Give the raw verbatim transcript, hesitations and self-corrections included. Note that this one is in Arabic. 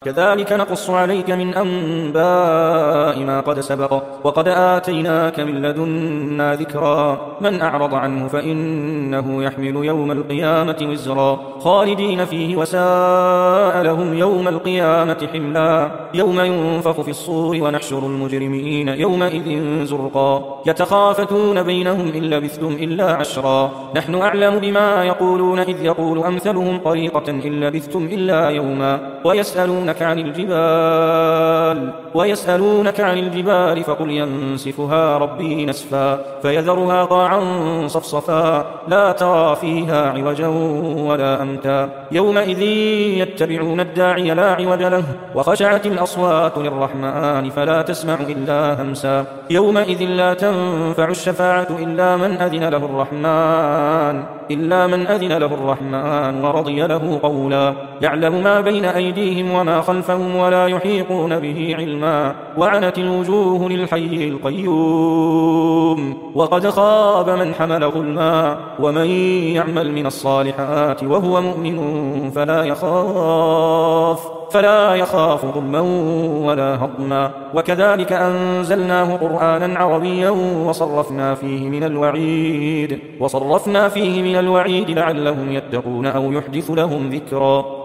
كذلك نقص عليك من أنباء ما قد سبق وقد آتيناك من لدنا ذكرا من أعرض عنه فإنه يحمل يوم القيامة وزرا خالدين فيه وساء لهم يوم القيامة حملا يوم ينفخ في الصور ونحشر المجرمين يومئذ زرقا يتخافتون بينهم إن لبثتم إلا عشرا نحن أعلم بما يقولون إذ يقول أمثلهم طريقة إن لبثتم إلا يوما ويسألون عن الجبال ويسألونك عن الجبال فقل ينسفها ربي نسفا فيذرها قاعا صفصفا لا ترى فيها عوجا ولا أمتا يومئذ يتبعون الداعي لا عوج له وخشعت الأصوات للرحمن فلا تسمع إلا همسا يومئذ لا تنفع الشفاعة إلا من أذن له الرحمن إلا من أذن له الرحمن ورضي له قولا يعلم ما بين أيديهم وما خلفهم ولا يحيطون به علما وعنت الوجوه للحي القيوم وقد خاب من حمل ظلما ومن يعمل من الصالحات وهو مؤمن فلا يخاف فلا يخاف ظلما ولا هضما وكذلك أنزلناه قرآنا عربيا وصرفنا فيه من الوعيد وصرفنا فيه من الوعيد لعلهم يتقون أو يحدث لهم ذكرا